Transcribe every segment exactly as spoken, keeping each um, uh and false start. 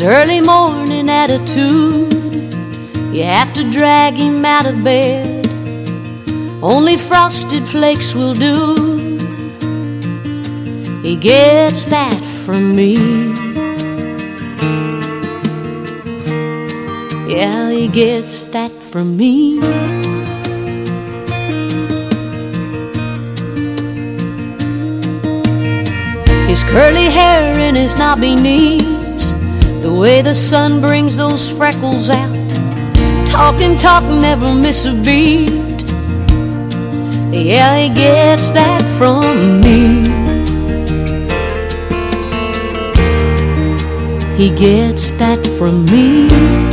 early morning attitude. You have to drag him out of bed. Only frosted flakes will do. He gets that from me. Yeah, he gets that from me. His curly hair and his knobby knees, the way the sun brings those freckles out. Talk and talk, never miss a beat. Yeah, he gets that from me. He gets that from me.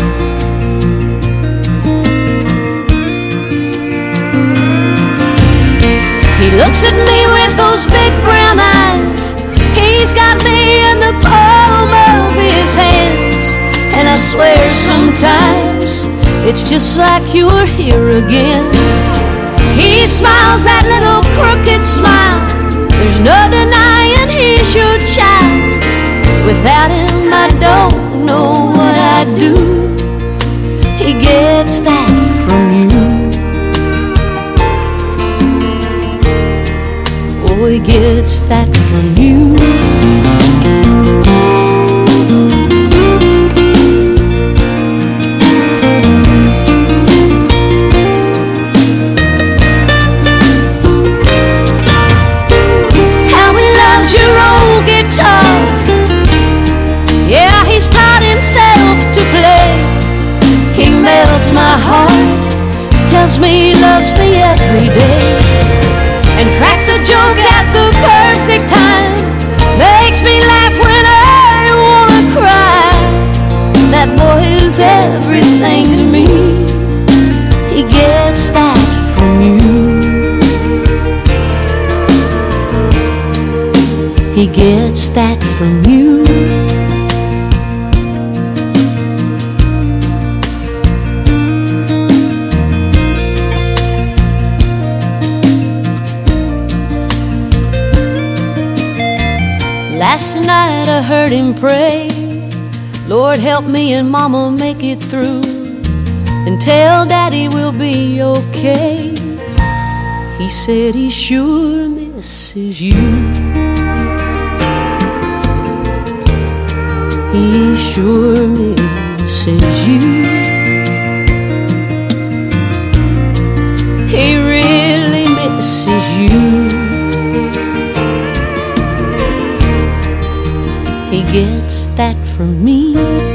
He looks at me with those big brown eyes. He's got me in the palm of his hands. And I swear sometimes it's just like you're here again. He smiles that little crooked smile. There's no denying he's your child. Without him I don't know what I'd do. He gets that from you. Oh, he gets that from you. My heart tells me he loves me every day, and cracks a joke at the perfect time. Makes me laugh when I wanna cry. That boy is everything to me. He gets that from you. He gets that from you. Last night I heard him pray, Lord help me and Mama make it through, and tell Daddy we'll be okay. He said he sure misses you. He sure misses you. He really misses you. He gets that from me.